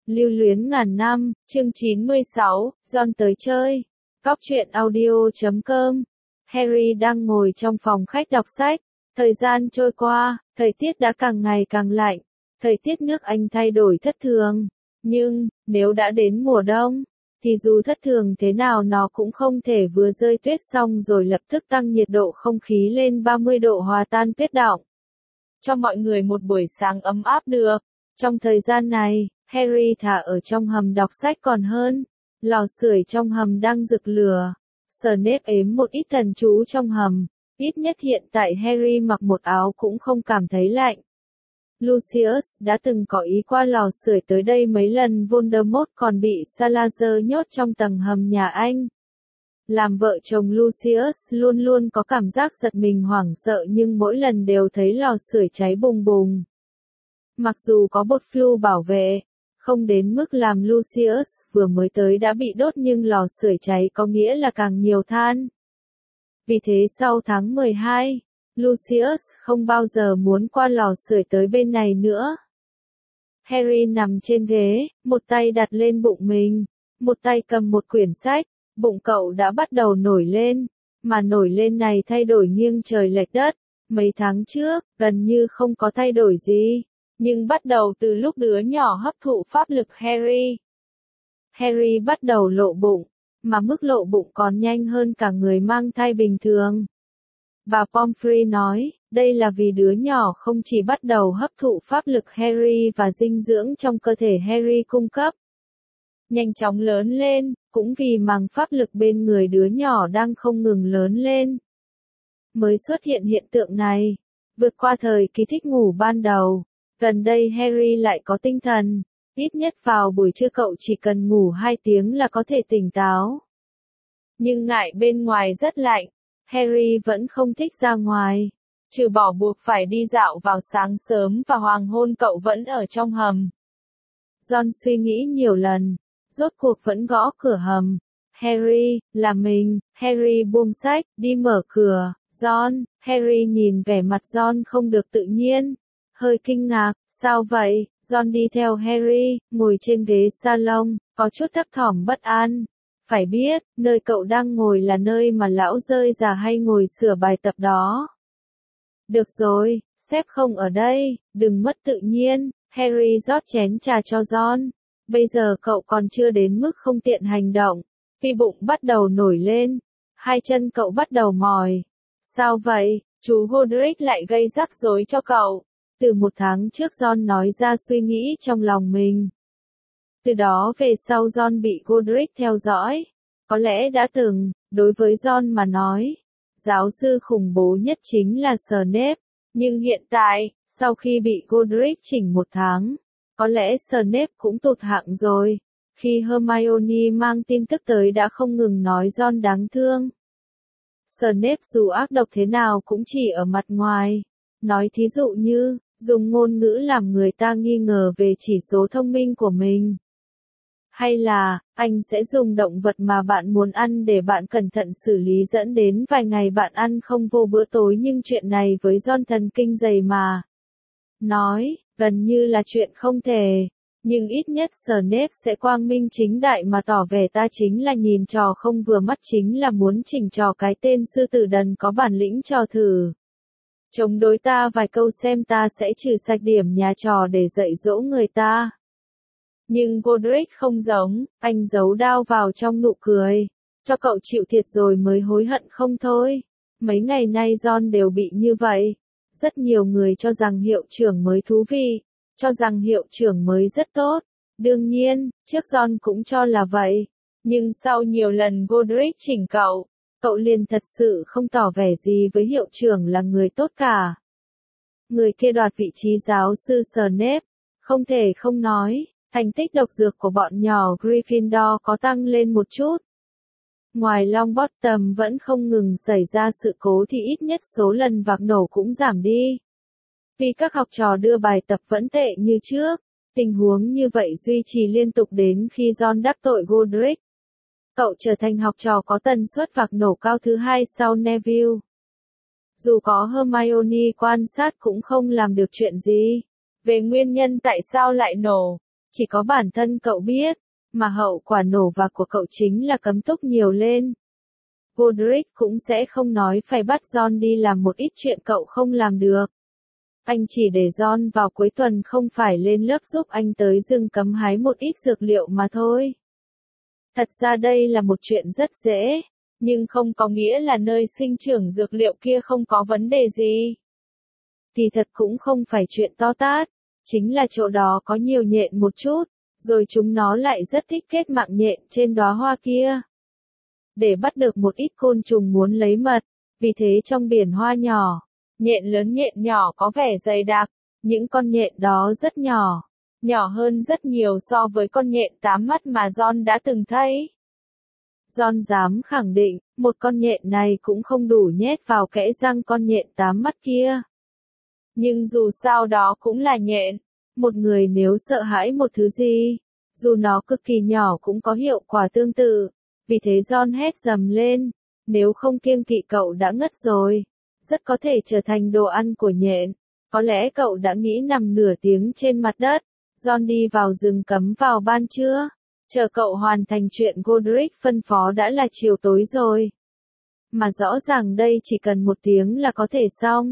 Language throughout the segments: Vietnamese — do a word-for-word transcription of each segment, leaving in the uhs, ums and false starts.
Lưu luyến ngàn năm, chương chín mươi sáu, Ron tới chơi. Cóc truyện audio chấm com. Harry đang ngồi trong phòng khách đọc sách. Thời gian trôi qua, thời tiết đã càng ngày càng lạnh. Thời tiết nước Anh thay đổi thất thường. Nhưng, nếu đã đến mùa đông, thì dù thất thường thế nào nó cũng không thể vừa rơi tuyết xong rồi lập tức tăng nhiệt độ không khí lên ba mươi độ hòa tan tuyết đọng. Cho mọi người một buổi sáng ấm áp được. Trong thời gian này, Harry thà ở trong hầm đọc sách còn hơn. Lò sưởi trong hầm đang rực lửa. Snape ếm một ít thần chú trong hầm. Ít nhất hiện tại Harry mặc một áo cũng không cảm thấy lạnh. Lucius đã từng có ý qua lò sưởi tới đây mấy lần. Voldemort còn bị Salazar nhốt trong tầng hầm nhà anh. Làm vợ chồng Lucius luôn luôn có cảm giác giật mình hoảng sợ nhưng mỗi lần đều thấy lò sưởi cháy bùng bùng. Mặc dù có bột flu bảo vệ, không đến mức làm Lucius vừa mới tới đã bị đốt nhưng lò sưởi cháy có nghĩa là càng nhiều than. Vì thế sau tháng mười hai, Lucius không bao giờ muốn qua lò sưởi tới bên này nữa. Harry nằm trên ghế, một tay đặt lên bụng mình, một tay cầm một quyển sách, bụng cậu đã bắt đầu nổi lên, mà nổi lên này thay đổi nghiêng trời lệch đất. Mấy tháng trước, gần như không có thay đổi gì. Nhưng bắt đầu từ lúc đứa nhỏ hấp thụ pháp lực Harry. Harry bắt đầu lộ bụng, mà mức lộ bụng còn nhanh hơn cả người mang thai bình thường. Bà Pomfrey nói, đây là vì đứa nhỏ không chỉ bắt đầu hấp thụ pháp lực Harry và dinh dưỡng trong cơ thể Harry cung cấp. Nhanh chóng lớn lên, cũng vì màng pháp lực bên người đứa nhỏ đang không ngừng lớn lên. Mới xuất hiện hiện tượng này, vượt qua thời kỳ thích ngủ ban đầu. Gần đây Harry lại có tinh thần, ít nhất vào buổi trưa cậu chỉ cần ngủ hai tiếng là có thể tỉnh táo. Nhưng ngại bên ngoài rất lạnh, Harry vẫn không thích ra ngoài, trừ bỏ buộc phải đi dạo vào sáng sớm và hoàng hôn cậu vẫn ở trong hầm. Ron suy nghĩ nhiều lần, rốt cuộc vẫn gõ cửa hầm. Harry, là mình. Harry buông sách, đi mở cửa. Ron, Harry nhìn vẻ mặt Ron không được tự nhiên. Hơi kinh ngạc, sao vậy? Ron đi theo Harry, ngồi trên ghế salon, có chút thấp thỏm bất an. Phải biết, nơi cậu đang ngồi là nơi mà lão rơi già hay ngồi sửa bài tập đó. Được rồi, sếp không ở đây, đừng mất tự nhiên. Harry rót chén trà cho Ron. Bây giờ cậu còn chưa đến mức không tiện hành động. Vì bụng bắt đầu nổi lên. Hai chân cậu bắt đầu mỏi. Sao vậy? Chú Godric lại gây rắc rối cho cậu. Từ một tháng trước Ron nói ra suy nghĩ trong lòng mình. Từ đó về sau Ron bị Godric theo dõi. Có lẽ đã từng, đối với Ron mà nói, giáo sư khủng bố nhất chính là Snape. Nhưng hiện tại, sau khi bị Godric chỉnh một tháng, có lẽ Snape cũng tụt hạng rồi. Khi Hermione mang tin tức tới đã không ngừng nói Ron đáng thương. Snape dù ác độc thế nào cũng chỉ ở mặt ngoài. Nói thí dụ như, dùng ngôn ngữ làm người ta nghi ngờ về chỉ số thông minh của mình. Hay là, anh sẽ dùng động vật mà bạn muốn ăn để bạn cẩn thận xử lý dẫn đến vài ngày bạn ăn không vô bữa tối nhưng chuyện này với Ron thần kinh dày mà. Nói, gần như là chuyện không thể. Nhưng ít nhất Snape sẽ quang minh chính đại mà tỏ vẻ ta chính là nhìn trò không vừa mắt chính là muốn chỉnh trò cái tên sư tử đần có bản lĩnh trò thử. Chống đối ta vài câu xem ta sẽ trừ sạch điểm nhà trò để dạy dỗ người ta. Nhưng Godric không giống, anh giấu đao vào trong nụ cười. Cho cậu chịu thiệt rồi mới hối hận không thôi. Mấy ngày nay Ron đều bị như vậy. Rất nhiều người cho rằng hiệu trưởng mới thú vị, cho rằng hiệu trưởng mới rất tốt. Đương nhiên, trước Ron cũng cho là vậy. Nhưng sau nhiều lần Godric chỉnh cậu, cậu liền thật sự không tỏ vẻ gì với hiệu trưởng là người tốt cả. Người kia đoạt vị trí giáo sư Snape, không thể không nói, thành tích độc dược của bọn nhỏ Gryffindor có tăng lên một chút. Ngoài Longbottom vẫn không ngừng xảy ra sự cố thì ít nhất số lần vạc nổ cũng giảm đi. Vì các học trò đưa bài tập vẫn tệ như trước, tình huống như vậy duy trì liên tục đến khi Ron đắc tội Godric. Cậu trở thành học trò có tần suất vạc nổ cao thứ hai sau Neville. Dù có Hermione quan sát cũng không làm được chuyện gì. Về nguyên nhân tại sao lại nổ, Chỉ có bản thân cậu biết, mà hậu quả nổ vạc của cậu chính là cấm túc nhiều lên. Godric cũng sẽ không nói phải bắt John đi làm một ít chuyện cậu không làm được. Anh chỉ để John vào cuối tuần không phải lên lớp giúp anh tới rừng cấm hái một ít dược liệu mà thôi. Thật ra đây là một chuyện rất dễ, nhưng không có nghĩa là nơi sinh trưởng dược liệu kia không có vấn đề gì. Thì thật cũng không phải chuyện to tát, chính là chỗ đó có nhiều nhện một chút, rồi chúng nó lại rất thích kết mạng nhện trên đóa hoa kia. Để bắt được một ít côn trùng muốn lấy mật, vì thế trong biển hoa nhỏ, nhện lớn nhện nhỏ có vẻ dày đặc, những con nhện đó rất nhỏ, nhỏ hơn rất nhiều so với con nhện tám mắt mà John đã từng thấy. John dám khẳng định, một con nhện này cũng không đủ nhét vào kẽ răng con nhện tám mắt kia. Nhưng dù sao đó cũng là nhện, một người nếu sợ hãi một thứ gì, dù nó cực kỳ nhỏ cũng có hiệu quả tương tự, vì thế John hét dầm lên, nếu không kiêng kỵ cậu đã ngất rồi, rất có thể trở thành đồ ăn của nhện, có lẽ cậu đã nghĩ nằm nửa tiếng trên mặt đất. John đi vào rừng cấm vào ban trưa, chờ cậu hoàn thành chuyện Godric phân phó đã là chiều tối rồi. Mà rõ ràng đây chỉ cần một tiếng là có thể xong.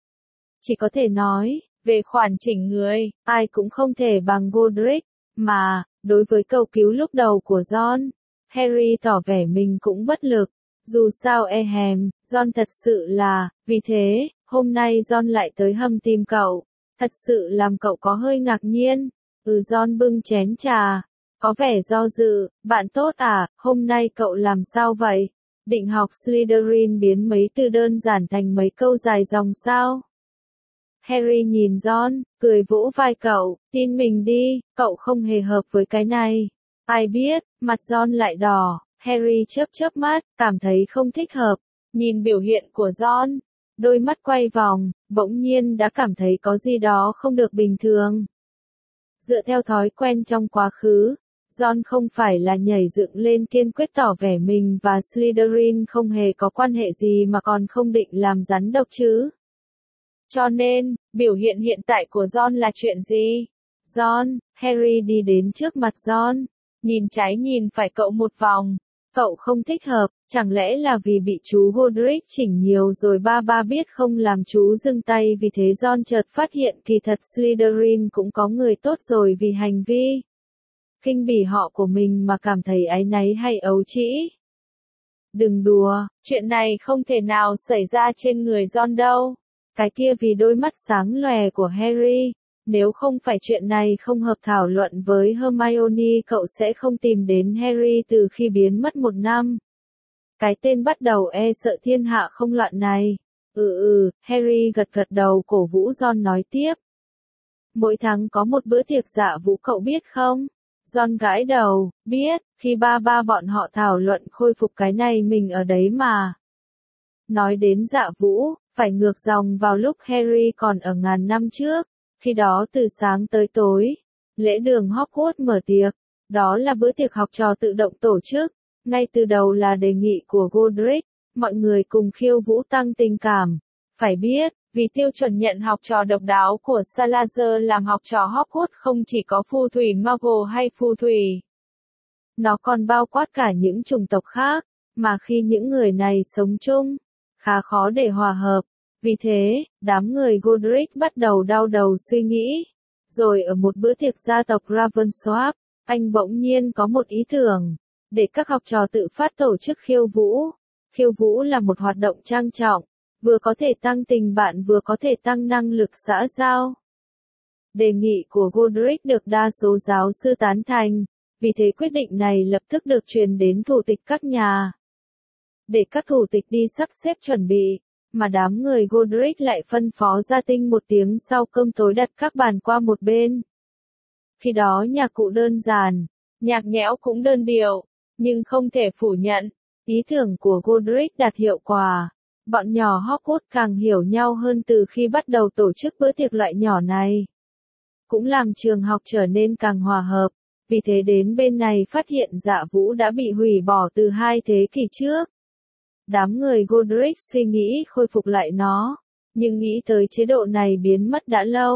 Chỉ có thể nói, về khoản chỉnh người, ai cũng không thể bằng Godric, mà, đối với cầu cứu lúc đầu của John, Harry tỏ vẻ mình cũng bất lực. Dù sao e hèm, John thật sự là, vì thế, hôm nay John lại tới hầm tìm cậu. Thật sự làm cậu có hơi ngạc nhiên. Ừ, John bưng chén trà, có vẻ do dự, bạn tốt à, hôm nay cậu làm sao vậy? Định học Slytherin biến mấy từ đơn giản thành mấy câu dài dòng sao? Harry nhìn John, cười vỗ vai cậu, tin mình đi, cậu không hề hợp với cái này. Ai biết, mặt John lại đỏ, Harry chớp chớp mắt, cảm thấy không thích hợp, nhìn biểu hiện của John, đôi mắt quay vòng, bỗng nhiên đã cảm thấy có gì đó không được bình thường. Dựa theo thói quen trong quá khứ, John không phải là nhảy dựng lên kiên quyết tỏ vẻ mình và Slytherin không hề có quan hệ gì mà còn không định làm rắn độc chứ. Cho nên, biểu hiện hiện tại của John là chuyện gì? John, Harry đi đến trước mặt John, nhìn trái nhìn phải cậu một vòng. Cậu không thích hợp, chẳng lẽ là vì bị chú Godric chỉnh nhiều rồi ba ba biết không làm chú dừng tay, vì thế John chợt phát hiện kỳ thật Slytherin cũng có người tốt rồi vì hành vi khinh bỉ họ của mình mà cảm thấy áy náy hay ấu trĩ. Đừng đùa, chuyện này không thể nào xảy ra trên người John đâu. Cái kia vì đôi mắt sáng lòe của Harry. Nếu không phải chuyện này không hợp thảo luận với Hermione cậu sẽ không tìm đến Harry từ khi biến mất một năm. Cái tên bắt đầu e sợ thiên hạ không loạn này. Ừ ừ, Harry gật gật đầu cổ vũ John nói tiếp. Mỗi tháng có một bữa tiệc dạ vũ cậu biết không? John gãi đầu, biết, khi ba ba bọn họ thảo luận khôi phục cái này mình ở đấy mà. Nói đến dạ vũ, phải ngược dòng vào lúc Harry còn ở ngàn năm trước. Khi đó từ sáng tới tối, lễ đường Hogwarts mở tiệc, đó là bữa tiệc học trò tự động tổ chức, ngay từ đầu là đề nghị của Godric, mọi người cùng khiêu vũ tăng tình cảm. Phải biết, vì tiêu chuẩn nhận học trò độc đáo của Salazar làm học trò Hogwarts không chỉ có phù thủy Muggle hay phù thủy. Nó còn bao quát cả những chủng tộc khác, mà khi những người này sống chung, khá khó để hòa hợp. Vì thế, đám người Godric bắt đầu đau đầu suy nghĩ. Rồi ở một bữa tiệc gia tộc Ravensworth, anh bỗng nhiên có một ý tưởng, để các học trò tự phát tổ chức khiêu vũ. Khiêu vũ là một hoạt động trang trọng, vừa có thể tăng tình bạn vừa có thể tăng năng lực xã giao. Đề nghị của Godric được đa số giáo sư tán thành, vì thế quyết định này lập tức được truyền đến thủ tịch các nhà. Để các thủ tịch đi sắp xếp chuẩn bị. Mà đám người Godric lại phân phó gia tinh một tiếng sau cơm tối đặt các bàn qua một bên. Khi đó nhạc cụ đơn giản, nhạc nhẽo cũng đơn điệu, nhưng không thể phủ nhận, ý tưởng của Godric đạt hiệu quả. Bọn nhỏ Hogwarts càng hiểu nhau hơn từ khi bắt đầu tổ chức bữa tiệc loại nhỏ này. Cũng làm trường học trở nên càng hòa hợp, vì thế đến bên này phát hiện dạ vũ đã bị hủy bỏ từ hai thế kỷ trước. Đám người Godric suy nghĩ khôi phục lại nó, nhưng nghĩ tới chế độ này biến mất đã lâu.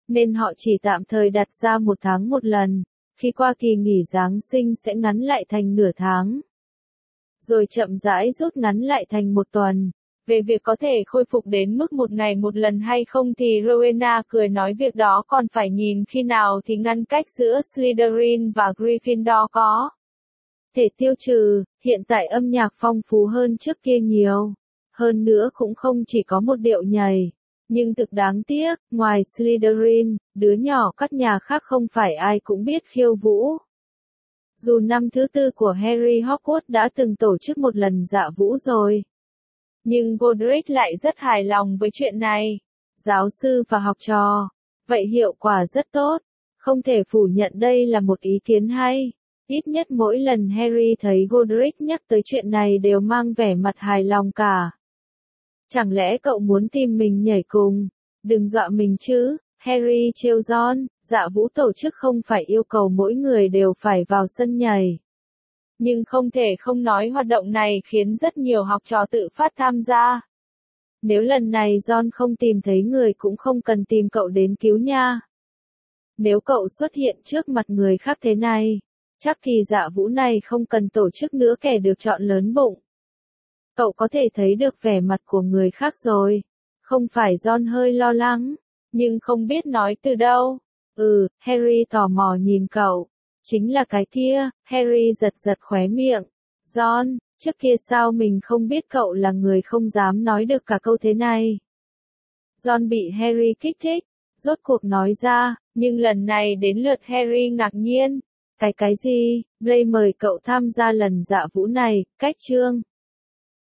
nên họ chỉ tạm thời đặt ra một tháng một lần, khi qua kỳ nghỉ Giáng sinh sẽ ngắn lại thành nửa tháng. Rồi chậm rãi rút ngắn lại thành một tuần. Về việc có thể khôi phục đến mức một ngày một lần hay không thì Rowena cười nói việc đó còn phải nhìn khi nào thì ngăn cách giữa Slytherin và Gryffindor có thể tiêu trừ, hiện tại âm nhạc phong phú hơn trước kia nhiều. Hơn nữa cũng không chỉ có một điệu nhảy. Nhưng thực đáng tiếc, ngoài Slytherin, đứa nhỏ các nhà khác không phải ai cũng biết khiêu vũ. Dù năm thứ tư của Harry Hogwarts đã từng tổ chức một lần dạ vũ rồi. Nhưng Godric lại rất hài lòng với chuyện này. Giáo sư và học trò. Vậy hiệu quả rất tốt. Không thể phủ nhận đây là một ý kiến hay. Ít nhất mỗi lần Harry thấy Godric nhắc tới chuyện này đều mang vẻ mặt hài lòng cả. Chẳng lẽ cậu muốn tìm mình nhảy cùng? Đừng dọa mình chứ, Harry trêu Ron, dạ vũ tổ chức không phải yêu cầu mỗi người đều phải vào sân nhảy. Nhưng không thể không nói hoạt động này khiến rất nhiều học trò tự phát tham gia. Nếu lần này Ron không tìm thấy người cũng không cần tìm cậu đến cứu nha. Nếu cậu xuất hiện trước mặt người khác thế này, chắc kỳ dạ vũ này không cần tổ chức nữa kẻ được chọn lớn bụng. Cậu có thể thấy được vẻ mặt của người khác rồi. Không phải Ron hơi lo lắng, nhưng không biết nói từ đâu. Ừ, Harry tò mò nhìn cậu. Chính là cái kia, Harry giật giật khóe miệng. Ron, trước kia sao mình không biết cậu là người không dám nói được cả câu thế này. Ron bị Harry kích thích, rốt cuộc nói ra, nhưng lần này đến lượt Harry ngạc nhiên. Cái cái gì, Blaine mời cậu tham gia lần dạ vũ này, cách chương.